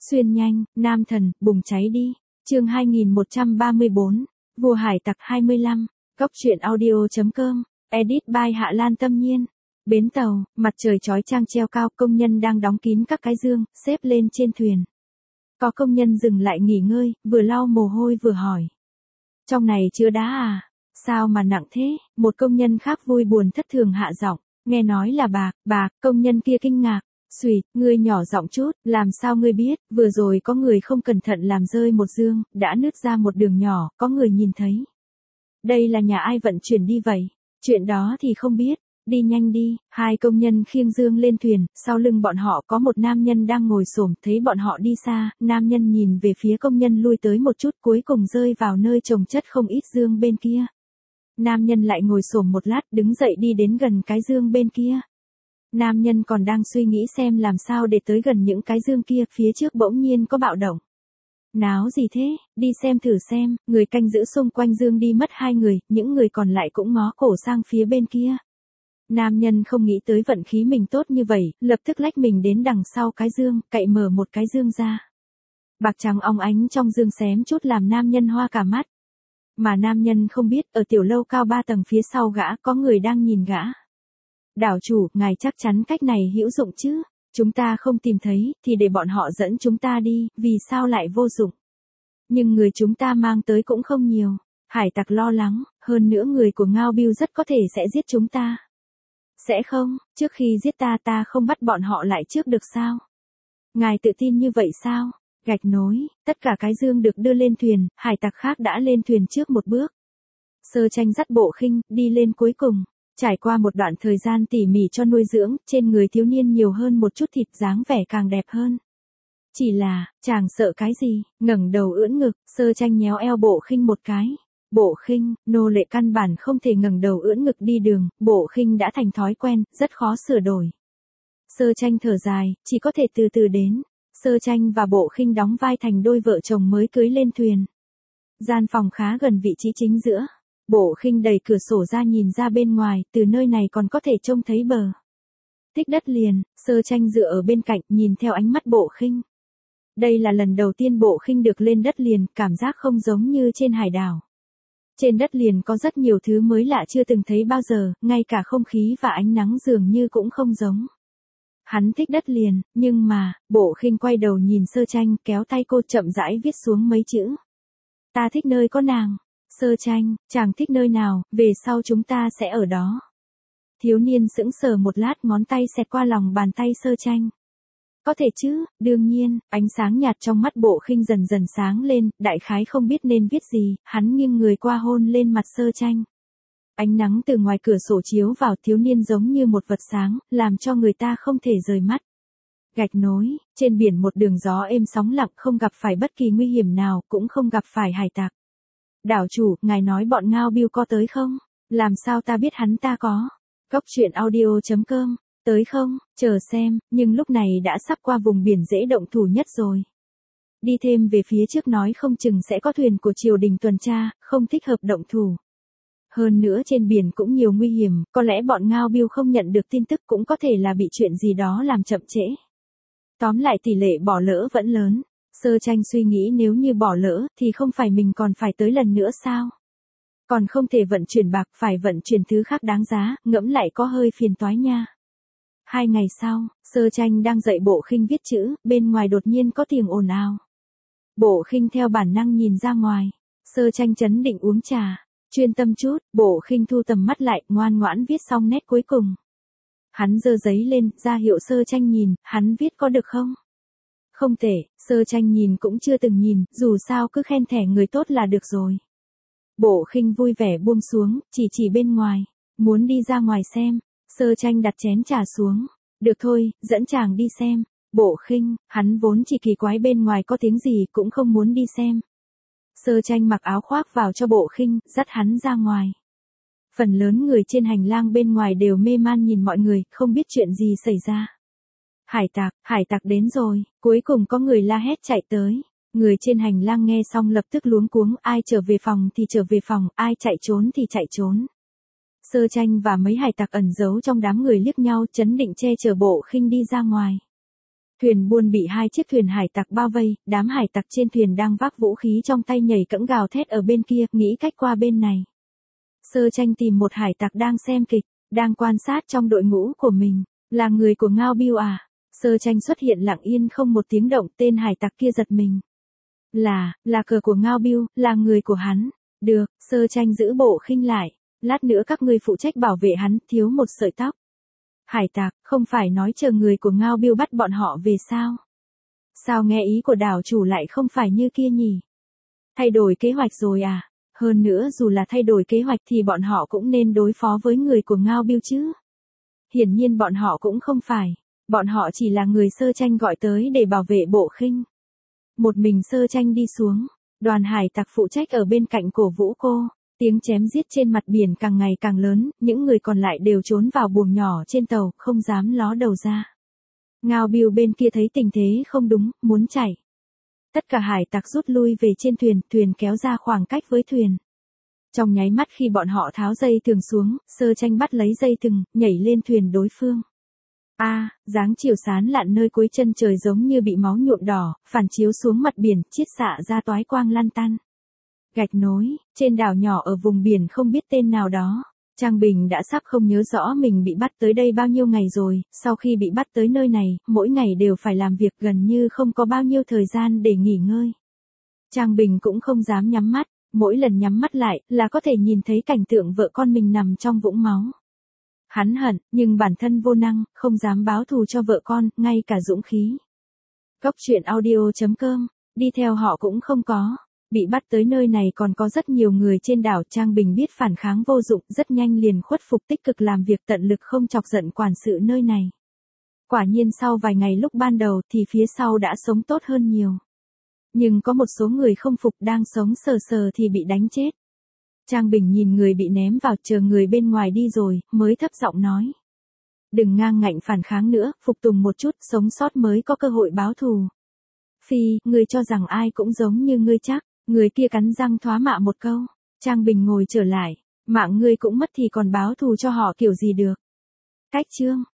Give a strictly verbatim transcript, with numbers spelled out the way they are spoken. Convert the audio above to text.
Xuyên nhanh, nam thần, bùng cháy đi. Chương hai nghìn một trăm ba mươi bốn, Vua hải tặc hai mươi lăm, Cốc truyện audio chấm com, edit by Hạ Lan Tâm Nhiên. Bến tàu, mặt trời chói chang treo cao, công nhân đang đóng kín các cái dương, xếp lên trên thuyền. Có công nhân dừng lại nghỉ ngơi, vừa lau mồ hôi vừa hỏi. Trong này chứa đá à? Sao mà nặng thế? Một công nhân khác vui buồn thất thường hạ giọng, nghe nói là bạc, bạc, công nhân kia kinh ngạc. Xùi, ngươi nhỏ giọng chút, làm sao ngươi biết, vừa rồi có người không cẩn thận làm rơi một dương, đã nứt ra một đường nhỏ, có người nhìn thấy. Đây là nhà ai vận chuyển đi vậy? Chuyện đó thì không biết, đi nhanh đi. Hai công nhân khiêng dương lên thuyền, sau lưng bọn họ có một nam nhân đang ngồi xổm, thấy bọn họ đi xa, nam nhân nhìn về phía công nhân lui tới một chút, cuối cùng rơi vào nơi chồng chất không ít dương bên kia. Nam nhân lại ngồi xổm một lát, đứng dậy đi đến gần cái dương bên kia. Nam nhân còn đang suy nghĩ xem làm sao để tới gần những cái dương kia, phía trước bỗng nhiên có bạo động. Náo gì thế, đi xem thử xem, người canh giữ xung quanh dương đi mất hai người, những người còn lại cũng ngó cổ sang phía bên kia. Nam nhân không nghĩ tới vận khí mình tốt như vậy, lập tức lách mình đến đằng sau cái dương, cậy mở một cái dương ra. Bạc trắng óng ánh trong dương xém chút làm nam nhân hoa cả mắt. Mà nam nhân không biết, ở tiểu lâu cao ba tầng phía sau gã có người đang nhìn gã. Đảo chủ, ngài chắc chắn cách này hữu dụng chứ? Chúng ta không tìm thấy, thì để bọn họ dẫn chúng ta đi, vì sao lại vô dụng? Nhưng người chúng ta mang tới cũng không nhiều. Hải tặc lo lắng, hơn nữa người của Ngao Biêu rất có thể sẽ giết chúng ta. Sẽ không, trước khi giết ta ta không bắt bọn họ lại trước được sao? Ngài tự tin như vậy sao? Gạch nối, tất cả cái dương được đưa lên thuyền, hải tặc khác đã lên thuyền trước một bước. Sơ Tranh dắt Bộ Khinh, đi lên cuối cùng. Trải qua một đoạn thời gian tỉ mỉ cho nuôi dưỡng, trên người thiếu niên nhiều hơn một chút thịt, dáng vẻ càng đẹp hơn. Chỉ là, chàng sợ cái gì? Ngẩng đầu ưỡn ngực, Sơ Tranh nhéo eo Bộ Khinh một cái. Bộ Khinh, nô lệ căn bản không thể ngẩng đầu ưỡn ngực đi đường, Bộ Khinh đã thành thói quen, rất khó sửa đổi. Sơ Tranh thở dài, chỉ có thể từ từ đến. Sơ Tranh và Bộ Khinh đóng vai thành đôi vợ chồng mới cưới lên thuyền. Gian phòng khá gần vị trí chính giữa. Bộ Khinh đẩy cửa sổ ra nhìn ra bên ngoài, từ nơi này còn có thể trông thấy bờ. Tích đất liền, Sơ Tranh dựa ở bên cạnh, nhìn theo ánh mắt Bộ Khinh. Đây là lần đầu tiên Bộ Khinh được lên đất liền, cảm giác không giống như trên hải đảo. Trên đất liền có rất nhiều thứ mới lạ chưa từng thấy bao giờ, ngay cả không khí và ánh nắng dường như cũng không giống. Hắn thích đất liền, nhưng mà, Bộ Khinh quay đầu nhìn Sơ Tranh, kéo tay cô chậm rãi viết xuống mấy chữ. Ta thích nơi có nàng. Sơ Tranh, chàng thích nơi nào, về sau chúng ta sẽ ở đó. Thiếu niên sững sờ một lát, ngón tay xẹt qua lòng bàn tay Sơ Tranh. Có thể chứ, đương nhiên, ánh sáng nhạt trong mắt Bộ Khinh dần dần sáng lên, đại khái không biết nên viết gì, hắn nghiêng người qua hôn lên mặt Sơ Tranh. Ánh nắng từ ngoài cửa sổ chiếu vào, thiếu niên giống như một vật sáng, làm cho người ta không thể rời mắt. Gạch nối, trên biển một đường gió êm sóng lặng, không gặp phải bất kỳ nguy hiểm nào, cũng không gặp phải hải tặc. Đảo chủ, ngài nói bọn Ngao Biêu có tới không? Làm sao ta biết hắn ta có? Cốc truyện audio chấm com, tới không? Chờ xem, nhưng lúc này đã sắp qua vùng biển dễ động thủ nhất rồi. Đi thêm về phía trước nói không chừng sẽ có thuyền của triều đình tuần tra, không thích hợp động thủ. Hơn nữa trên biển cũng nhiều nguy hiểm, có lẽ bọn Ngao Biêu không nhận được tin tức, cũng có thể là bị chuyện gì đó làm chậm trễ. Tóm lại tỷ lệ bỏ lỡ vẫn lớn. Sơ Tranh suy nghĩ nếu như bỏ lỡ, thì không phải mình còn phải tới lần nữa sao? Còn không thể vận chuyển bạc, phải vận chuyển thứ khác đáng giá, ngẫm lại có hơi phiền toái nha. Hai ngày sau, Sơ Tranh đang dạy Bộ Khinh viết chữ, bên ngoài đột nhiên có tiếng ồn ào. Bộ Khinh theo bản năng nhìn ra ngoài. Sơ Tranh trấn định uống trà, chuyên tâm chút, Bộ Khinh thu tầm mắt lại, ngoan ngoãn viết xong nét cuối cùng. Hắn giơ giấy lên, ra hiệu Sơ Tranh nhìn, hắn viết có được không? Không tệ, Sơ Tranh nhìn cũng chưa từng nhìn, dù sao cứ khen thẻ người tốt là được rồi. Bộ Khinh vui vẻ buông xuống, chỉ chỉ bên ngoài, muốn đi ra ngoài xem. Sơ Tranh đặt chén trà xuống, được thôi, dẫn chàng đi xem. Bộ Khinh, hắn vốn chỉ kỳ quái bên ngoài có tiếng gì, cũng không muốn đi xem. Sơ Tranh mặc áo khoác vào cho Bộ Khinh, dắt hắn ra ngoài. Phần lớn người trên hành lang bên ngoài đều mê man nhìn mọi người, không biết chuyện gì xảy ra. Hải tặc, hải tặc đến rồi, cuối cùng có người la hét chạy tới. Người trên hành lang nghe xong lập tức luống cuống, ai trở về phòng thì trở về phòng, ai chạy trốn thì chạy trốn. Sơ Tranh và mấy hải tặc ẩn giấu trong đám người liếc nhau, trấn định che chở Bộ Khinh đi ra ngoài. Thuyền buôn bị hai chiếc thuyền hải tặc bao vây, đám hải tặc trên thuyền đang vác vũ khí trong tay nhảy cẫng gào thét ở bên kia, nghĩ cách qua bên này. Sơ Tranh tìm một hải tặc đang xem kịch, đang quan sát trong đội ngũ của mình, là người của Ngao Biêu à? Sơ Tranh xuất hiện lặng yên không một tiếng động, tên hải tặc kia giật mình. Là, là cờ của Ngao Biêu, là người của hắn. Được, Sơ Tranh giữ bộ khinh lại, lát nữa các ngươi phụ trách bảo vệ hắn, thiếu một sợi tóc. Hải tặc, không phải nói chờ người của Ngao Biêu bắt bọn họ về sao? Sao nghe ý của đảo chủ lại không phải như kia nhỉ? Thay đổi kế hoạch rồi à? Hơn nữa dù là thay đổi kế hoạch thì bọn họ cũng nên đối phó với người của Ngao Biêu chứ. Hiển nhiên bọn họ cũng không phải. Bọn họ chỉ là người Sơ Tranh gọi tới để bảo vệ bộ khinh. Một mình Sơ Tranh đi xuống, đoàn hải tặc phụ trách ở bên cạnh cổ vũ cô. Tiếng chém giết trên mặt biển càng ngày càng lớn, những người còn lại đều trốn vào buồng nhỏ trên tàu, không dám ló đầu ra. Ngao Biêu bên kia thấy tình thế không đúng, muốn chạy. Tất cả hải tặc rút lui về trên thuyền, thuyền kéo ra khoảng cách với thuyền. Trong nháy mắt khi bọn họ tháo dây thừng xuống, Sơ Tranh bắt lấy dây thừng, nhảy lên thuyền đối phương. A, à, dáng chiều sáng lặn nơi cuối chân trời giống như bị máu nhuộm đỏ, phản chiếu xuống mặt biển, chiết xạ ra toái quang lan tan. Gạch nối, trên đảo nhỏ ở vùng biển không biết tên nào đó, Trang Bình đã sắp không nhớ rõ mình bị bắt tới đây bao nhiêu ngày rồi, sau khi bị bắt tới nơi này, mỗi ngày đều phải làm việc gần như không có bao nhiêu thời gian để nghỉ ngơi. Trang Bình cũng không dám nhắm mắt, mỗi lần nhắm mắt lại là có thể nhìn thấy cảnh tượng vợ con mình nằm trong vũng máu. Hắn hận, nhưng bản thân vô năng, không dám báo thù cho vợ con, ngay cả dũng khí. Cốc truyện audio chấm com, đi theo họ cũng không có. Bị bắt tới nơi này còn có rất nhiều người trên đảo. Trang Bình biết phản kháng vô dụng, rất nhanh liền khuất phục, tích cực làm việc tận lực không chọc giận quản sự nơi này. Quả nhiên sau vài ngày lúc ban đầu thì phía sau đã sống tốt hơn nhiều. Nhưng có một số người không phục, đang sống sờ sờ thì bị đánh chết. Trang Bình nhìn người bị ném vào, chờ người bên ngoài đi rồi, mới thấp giọng nói. Đừng ngang ngạnh phản kháng nữa, phục tùng một chút, sống sót mới có cơ hội báo thù. Phi, ngươi cho rằng ai cũng giống như ngươi chắc. Người kia cắn răng thoá mạ một câu. Trang Bình ngồi trở lại. Mạng ngươi cũng mất thì còn báo thù cho họ kiểu gì được. Cách chương.